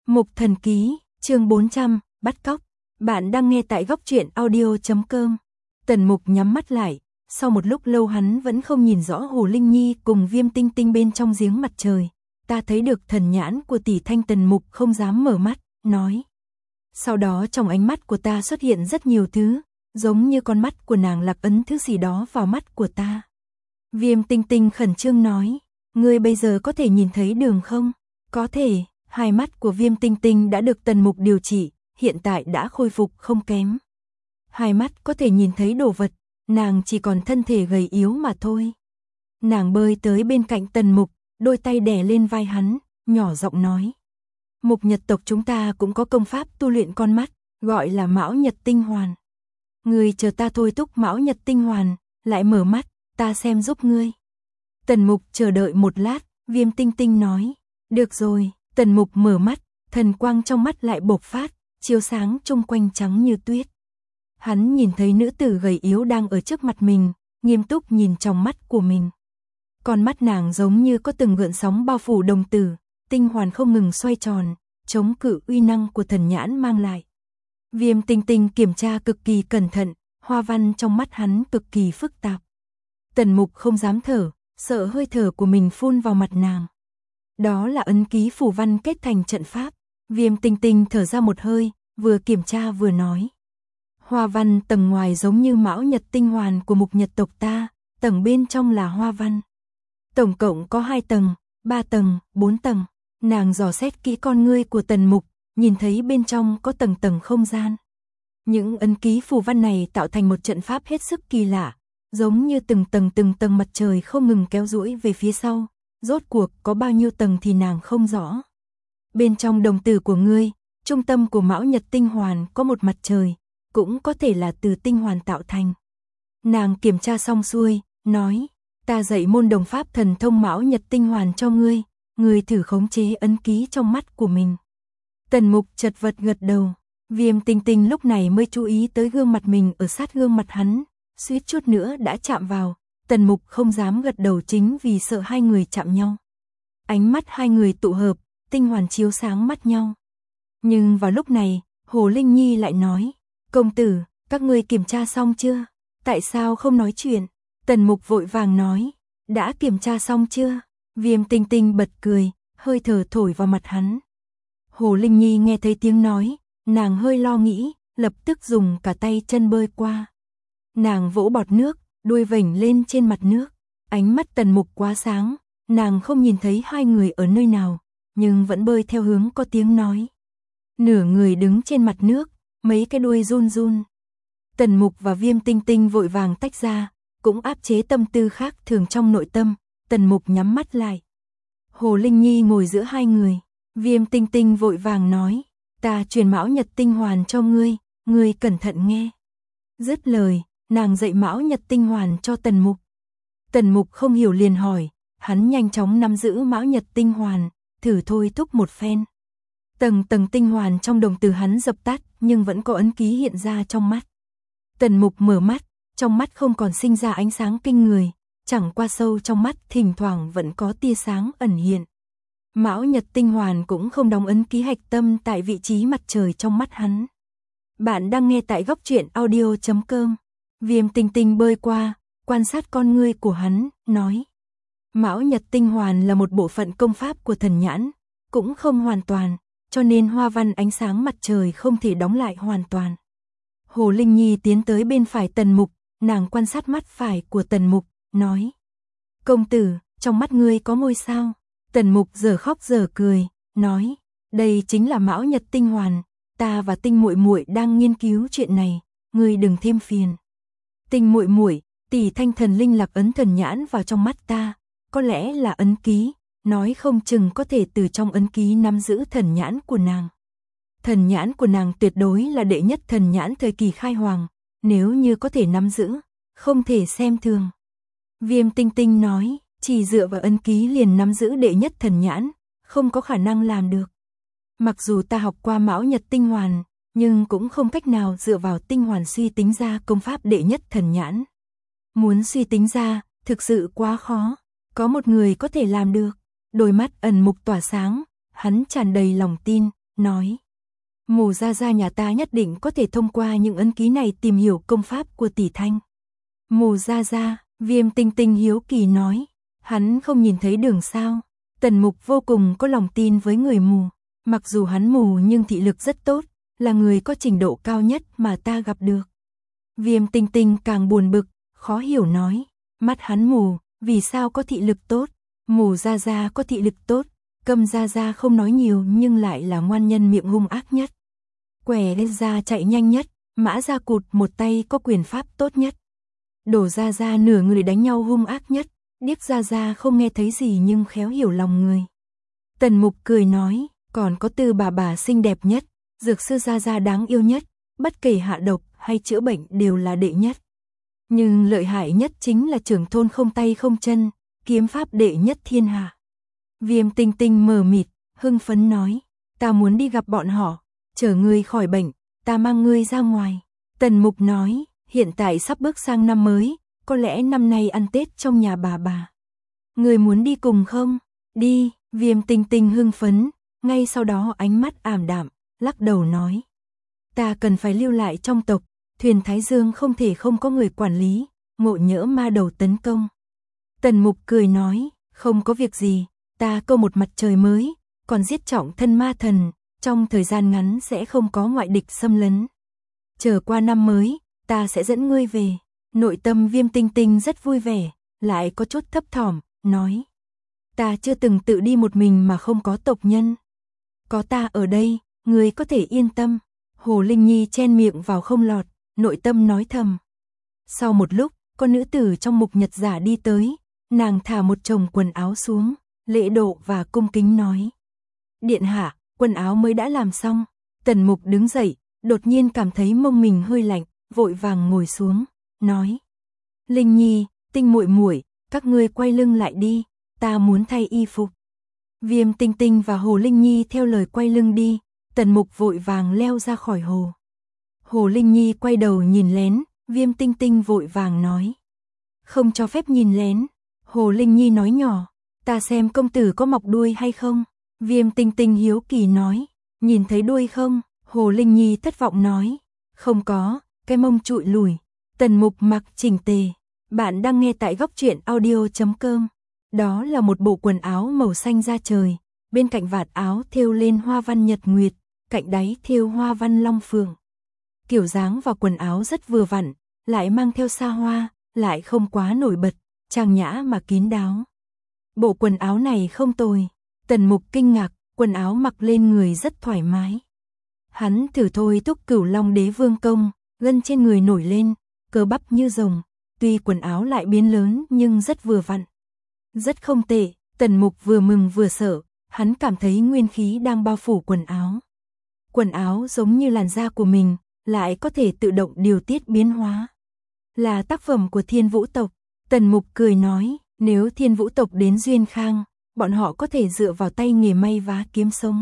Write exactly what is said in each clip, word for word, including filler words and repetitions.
Mục Thần Ký, chương bốn trăm, bắt cóc. Bạn đang nghe tại góc truyện audio chấm com. Tần Mục nhắm mắt lại, sau một lúc lâu hắn vẫn không nhìn rõ Hồ Linh Nhi cùng Viêm Tinh Tinh bên trong giếng mặt trời. Ta thấy được thần nhãn của tỷ Thanh. Tần Mục không dám mở mắt, nói. Sau đó trong ánh mắt của ta xuất hiện rất nhiều thứ, giống như con mắt của nàng lạc ấn thứ gì đó vào mắt của ta. Viêm Tinh Tinh khẩn trương nói, ngươi bây giờ có thể nhìn thấy đường không? Có thể. Hai mắt của Viêm Tinh Tinh đã được Tần Mục điều trị, hiện tại đã khôi phục không kém. Hai mắt có thể nhìn thấy đồ vật, nàng chỉ còn thân thể gầy yếu mà thôi. Nàng bơi tới bên cạnh Tần Mục, đôi tay đè lên vai hắn, nhỏ giọng nói. Mục Nhật tộc chúng ta cũng có công pháp tu luyện con mắt, gọi là Mão Nhật Tinh Hoàn. Ngươi chờ ta thôi thúc Mão Nhật Tinh Hoàn, lại mở mắt, ta xem giúp ngươi. Tần Mục chờ đợi một lát, Viêm Tinh Tinh nói. Được rồi. Tần Mục mở mắt, thần quang trong mắt lại bộc phát, chiếu sáng chung quanh trắng như tuyết. Hắn nhìn thấy nữ tử gầy yếu đang ở trước mặt mình, nghiêm túc nhìn trong mắt của mình. Con mắt nàng giống như có từng gợn sóng bao phủ đồng tử, tinh hoàn không ngừng xoay tròn, chống cự uy năng của thần nhãn mang lại. Viêm Tinh Tinh kiểm tra cực kỳ cẩn thận, hoa văn trong mắt hắn cực kỳ phức tạp. Tần Mục không dám thở, sợ hơi thở của mình phun vào mặt nàng. Đó là ấn ký phù văn kết thành trận pháp. Viêm Tinh Tinh thở ra một hơi, vừa kiểm tra vừa nói. Hoa văn tầng ngoài giống như Mão Nhật Tinh Hoàn của Mục Nhật tộc ta, tầng bên trong là hoa văn. Tổng cộng có hai tầng, ba tầng, bốn tầng. Nàng dò xét kỹ con ngươi của Tần Mục, nhìn thấy bên trong có tầng tầng không gian. Những ấn ký phù văn này tạo thành một trận pháp hết sức kỳ lạ, giống như từng tầng từng tầng mặt trời không ngừng kéo duỗi về phía sau. Rốt cuộc có bao nhiêu tầng thì nàng không rõ. Bên trong đồng tử của ngươi, trung tâm của Mão Nhật Tinh Hoàn có một mặt trời, cũng có thể là từ tinh hoàn tạo thành. Nàng kiểm tra xong xuôi, nói, ta dạy môn đồng pháp thần thông Mão Nhật Tinh Hoàn cho ngươi, ngươi thử khống chế ấn ký trong mắt của mình. Tần Mục chật vật gật đầu, Viêm Tinh Tinh lúc này mới chú ý tới gương mặt mình ở sát gương mặt hắn, suýt chút nữa đã chạm vào. Tần Mục không dám gật đầu chính vì sợ hai người chạm nhau. Ánh mắt hai người tụ hợp, tinh hoàn chiếu sáng mắt nhau. Nhưng vào lúc này, Hồ Linh Nhi lại nói, công tử, các ngươi kiểm tra xong chưa? Tại sao không nói chuyện? Tần Mục vội vàng nói, đã kiểm tra xong chưa? Viêm Tinh Tinh bật cười, hơi thở thổi vào mặt hắn. Hồ Linh Nhi nghe thấy tiếng nói, nàng hơi lo nghĩ, lập tức dùng cả tay chân bơi qua. Nàng vỗ bọt nước, đuôi vểnh lên trên mặt nước, ánh mắt Tần Mục quá sáng, nàng không nhìn thấy hai người ở nơi nào, nhưng vẫn bơi theo hướng có tiếng nói. Nửa người đứng trên mặt nước, mấy cái đuôi run run. Tần Mục và Viêm Tinh Tinh vội vàng tách ra, cũng áp chế tâm tư khác thường trong nội tâm. Tần Mục nhắm mắt lại. Hồ Linh Nhi ngồi giữa hai người, Viêm Tinh Tinh vội vàng nói, ta truyền Mão Nhật Tinh Hoàn cho ngươi, ngươi cẩn thận nghe. Dứt lời, nàng dạy Mão Nhật Tinh Hoàn cho Tần Mục. Tần Mục không hiểu liền hỏi, hắn nhanh chóng nắm giữ Mão Nhật Tinh Hoàn, thử thôi thúc một phen. Tầng tầng tinh hoàn trong đồng tử hắn dập tắt, nhưng vẫn có ấn ký hiện ra trong mắt. Tần Mục mở mắt, trong mắt không còn sinh ra ánh sáng kinh người, chẳng qua sâu trong mắt thỉnh thoảng vẫn có tia sáng ẩn hiện. Mão Nhật Tinh Hoàn cũng không đóng ấn ký hạch tâm tại vị trí mặt trời trong mắt hắn. Bạn đang nghe tại góc truyện audio chấm com. Viêm Tinh Tinh bơi qua, quan sát con ngươi của hắn, nói. Mão Nhật Tinh Hoàn là một bộ phận công pháp của thần nhãn, cũng không hoàn toàn, cho nên hoa văn ánh sáng mặt trời không thể đóng lại hoàn toàn. Hồ Linh Nhi tiến tới bên phải Tần Mục, nàng quan sát mắt phải của Tần Mục, nói. Công tử, trong mắt ngươi có ngôi sao? Tần Mục giờ khóc giờ cười, nói. Đây chính là Mão Nhật Tinh Hoàn, ta và Tinh muội muội đang nghiên cứu chuyện này, ngươi đừng thêm phiền. Tinh muội muội, tỷ Thanh thần linh lạc ấn thần nhãn vào trong mắt ta, có lẽ là ấn ký, nói không chừng có thể từ trong ấn ký nắm giữ thần nhãn của nàng. Thần nhãn của nàng tuyệt đối là đệ nhất thần nhãn thời kỳ khai hoàng, nếu như có thể nắm giữ, không thể xem thường. Viêm Tinh Tinh nói, chỉ dựa vào ấn ký liền nắm giữ đệ nhất thần nhãn, không có khả năng làm được. Mặc dù ta học qua Mão Nhật Tinh Hoàn, nhưng cũng không cách nào dựa vào tinh hoàn suy tính ra công pháp đệ nhất thần nhãn. Muốn suy tính ra, thực sự quá khó, có một người có thể làm được. Đôi mắt Ẩn Mục tỏa sáng, hắn tràn đầy lòng tin, nói. Mù gia gia nhà ta nhất định có thể thông qua những ấn ký này tìm hiểu công pháp của tỷ Thanh. Mù gia gia, Viêm Tinh Tinh hiếu kỳ nói. Hắn không nhìn thấy đường sao? Tần Mục vô cùng có lòng tin với người mù. Mặc dù hắn mù nhưng thị lực rất tốt, là người có trình độ cao nhất mà ta gặp được. Viêm Tinh Tinh càng buồn bực, khó hiểu nói. Mắt hắn mù, vì sao có thị lực tốt? Mù gia gia có thị lực tốt, Câm gia gia không nói nhiều nhưng lại là ngoan nhân miệng hung ác nhất. Quẻ lên gia chạy nhanh nhất, Mã gia cụt một tay có quyền pháp tốt nhất. Đổ gia gia nửa người đánh nhau hung ác nhất, Điếc gia gia không nghe thấy gì nhưng khéo hiểu lòng người. Tần Mục cười nói, còn có Tư bà bà xinh đẹp nhất, Dược sư gia gia đáng yêu nhất, bất kể hạ độc hay chữa bệnh đều là đệ nhất. Nhưng lợi hại nhất chính là trưởng thôn không tay không chân, kiếm pháp đệ nhất thiên hạ. Viêm Tinh Tinh mờ mịt, hưng phấn nói, ta muốn đi gặp bọn họ, chờ ngươi khỏi bệnh, ta mang ngươi ra ngoài. Tần Mục nói, hiện tại sắp bước sang năm mới, có lẽ năm nay ăn Tết trong nhà bà bà. Ngươi muốn đi cùng không? Đi, Viêm Tinh Tinh hưng phấn, ngay sau đó ánh mắt ảm đạm, lắc đầu nói. Ta cần phải lưu lại trong tộc, thuyền Thái Dương không thể không có người quản lý, ngộ nhỡ ma đầu tấn công. Tần Mục cười nói, không có việc gì, ta câu một mặt trời mới, còn giết trọng thân ma thần, trong thời gian ngắn sẽ không có ngoại địch xâm lấn. Chờ qua năm mới, ta sẽ dẫn ngươi về. Nội tâm Viêm Tinh Tinh rất vui vẻ, lại có chút thấp thỏm, nói. Ta chưa từng tự đi một mình mà không có tộc nhân. Có ta ở đây, ngươi có thể yên tâm. Hồ Linh Nhi chen miệng vào không lọt, nội tâm nói thầm. Sau một lúc, con nữ tử trong mục nhật giả đi tới, nàng thả một chồng quần áo xuống, lễ độ và cung kính nói. Điện hạ, quần áo mới đã làm xong. Tần Mục đứng dậy, đột nhiên cảm thấy mông mình hơi lạnh, vội vàng ngồi xuống, nói. Linh Nhi, Tinh muội muội, các ngươi quay lưng lại đi, ta muốn thay y phục. Viêm Tinh Tinh và Hồ Linh Nhi theo lời quay lưng đi, Tần Mục vội vàng leo ra khỏi hồ. Hồ Linh Nhi quay đầu nhìn lén, Viêm Tinh Tinh vội vàng nói. Không cho phép nhìn lén. Hồ Linh Nhi nói nhỏ, ta xem công tử có mọc đuôi hay không? Viêm Tinh Tinh hiếu kỳ nói, nhìn thấy đuôi không? Hồ Linh Nhi thất vọng nói, không có, cái mông trụi lùi. Tần Mục mặc chỉnh tề. Bạn đang nghe tại góc truyện audio chấm com. Đó là một bộ quần áo màu xanh da trời, bên cạnh vạt áo thêu lên hoa văn nhật nguyệt, cạnh đáy thêu hoa văn long phượng. Kiểu dáng và quần áo rất vừa vặn, lại mang theo xa hoa, lại không quá nổi bật, trang nhã mà kín đáo. Bộ quần áo này không tồi. Tần Mục kinh ngạc, quần áo mặc lên người rất thoải mái. Hắn thử thôi thúc Cửu Long Đế Vương công, gân trên người nổi lên, cơ bắp như rồng, tuy quần áo lại biến lớn nhưng rất vừa vặn. Rất không tệ, Tần Mục vừa mừng vừa sợ, hắn cảm thấy nguyên khí đang bao phủ quần áo. Quần áo giống như làn da của mình, lại có thể tự động điều tiết biến hóa. Là tác phẩm của Thiên Vũ tộc. Tần Mục cười nói, nếu Thiên Vũ tộc đến Duyên Khang, bọn họ có thể dựa vào tay nghề may vá kiếm sống.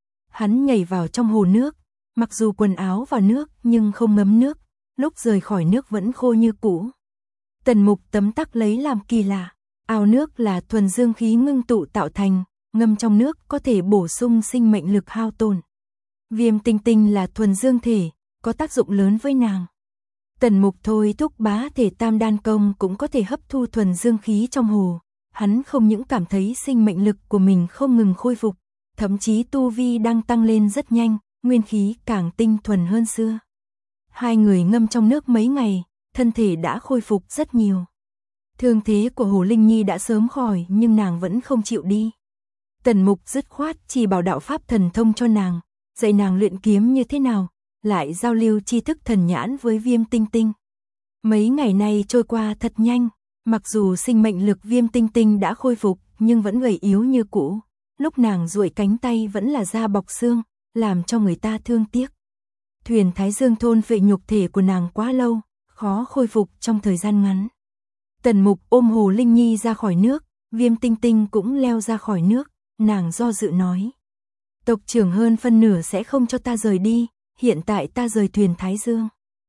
Hắn nhảy vào trong hồ nước, mặc dù quần áo vào nước nhưng không ngấm nước, lúc rời khỏi nước vẫn khô như cũ. Tần Mục tấm tắc lấy làm kỳ lạ, ao nước là thuần dương khí ngưng tụ tạo thành, ngâm trong nước có thể bổ sung sinh mệnh lực hao tổn. Viêm Tinh Tinh là thuần dương thể, có tác dụng lớn với nàng. Tần Mục thôi thúc bá thể tam đan công cũng có thể hấp thu thuần dương khí trong hồ. Hắn không những cảm thấy sinh mệnh lực của mình không ngừng khôi phục, thậm chí tu vi đang tăng lên rất nhanh, nguyên khí càng tinh thuần hơn xưa. Hai người ngâm trong nước mấy ngày, thân thể đã khôi phục rất nhiều. Thương thế của Hồ Linh Nhi đã sớm khỏi nhưng nàng vẫn không chịu đi. Tần Mục dứt khoát chỉ bảo đạo pháp thần thông cho nàng, dạy nàng luyện kiếm như thế nào, lại giao lưu tri thức thần nhãn với Viêm Tinh Tinh. Mấy ngày nay trôi qua thật nhanh, mặc dù sinh mệnh lực Viêm Tinh Tinh đã khôi phục nhưng vẫn gầy yếu như cũ, lúc nàng duỗi cánh tay vẫn là da bọc xương, làm cho người ta thương tiếc. Thuyền Thái Dương thôn phệ nhục thể của nàng quá lâu, khó khôi phục trong thời gian ngắn. Tần Mục ôm Hồ Linh Nhi ra khỏi nước, Viêm Tinh Tinh cũng leo ra khỏi nước, nàng do dự nói. Tộc trưởng hơn phân nửa sẽ không cho ta rời đi, hiện tại ta rời thuyền Thái Dương.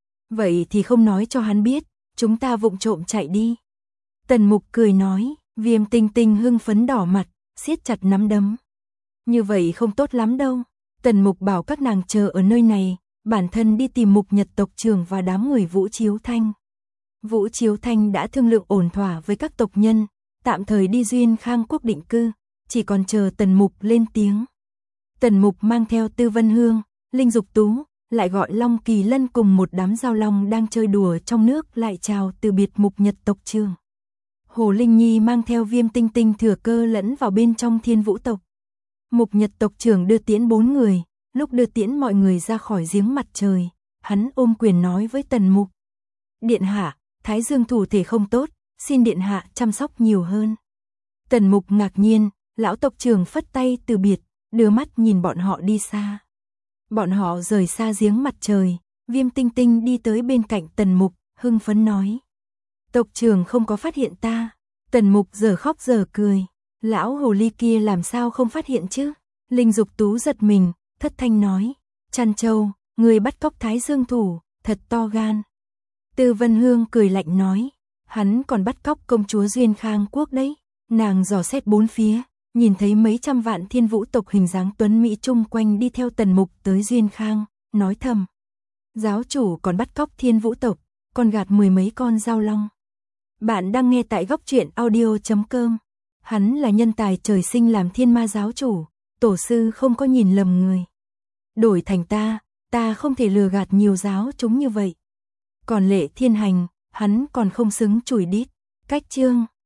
Vậy thì không nói cho hắn biết, chúng ta vụng trộm chạy đi. Tần Mục cười nói, Viêm Tinh Tinh hưng phấn đỏ mặt, siết chặt nắm đấm. Như vậy không tốt lắm đâu. Tần Mục bảo các nàng chờ ở nơi này, bản thân đi tìm Mục Nhật tộc trưởng và đám người Vũ Chiếu Thanh. Vũ Chiếu Thanh đã thương lượng ổn thỏa với các tộc nhân, tạm thời đi Duyên Khang quốc định cư, chỉ còn chờ Tần Mục lên tiếng. Tần Mục mang theo Tư Vân Hương, Linh Dục Tú, lại gọi Long Kỳ Lân cùng một đám giao long đang chơi đùa trong nước lại chào từ biệt Mục Nhật tộc trưởng. Hồ Linh Nhi mang theo Viêm Tinh Tinh thừa cơ lẫn vào bên trong Thiên Vũ tộc. Mục Nhật tộc trưởng đưa tiễn bốn người, lúc đưa tiễn mọi người ra khỏi giếng mặt trời, hắn ôm quyền nói với Tần Mục. Điện hạ, Thái Dương thủ thể không tốt, xin điện hạ chăm sóc nhiều hơn. Tần Mục ngạc nhiên, lão tộc trưởng phất tay từ biệt, đưa mắt nhìn bọn họ đi xa. Bọn họ rời xa giếng mặt trời, Viêm Tinh Tinh đi tới bên cạnh Tần Mục, hưng phấn nói. Tộc trưởng không có phát hiện ta. Tần Mục giờ khóc giờ cười. Lão hồ ly kia làm sao không phát hiện chứ? Linh Dục Tú giật mình, thất thanh nói. Trăn Châu, người bắt cóc Thái Dương thủ, thật to gan. Tư Vân Hương cười lạnh nói. Hắn còn bắt cóc công chúa Duyên Khang quốc đấy. Nàng dò xét bốn phía, nhìn thấy mấy trăm vạn Thiên Vũ tộc hình dáng tuấn mỹ chung quanh đi theo Tần Mục tới Duyên Khang, nói thầm. Giáo chủ còn bắt cóc Thiên Vũ tộc, còn gạt mười mấy con giao long. Bạn đang nghe tại góc truyện audio chấm com. Hắn là nhân tài trời sinh làm thiên ma giáo chủ, tổ sư không có nhìn lầm người. Đổi thành ta, ta không thể lừa gạt nhiều giáo chúng như vậy. Còn Lệ Thiên Hành, hắn còn không xứng chùi đít. Cách chương